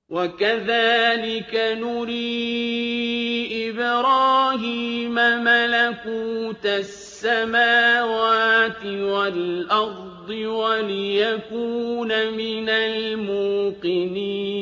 وَكَذَٰلِكَ نُرِي إِبْرَاهِيمَ مَلَكُوتَ السَّمَاوَاتِ وَالْأَرْضِ وَلِيَكُونَ مِنَ الْمُوقِنِينَ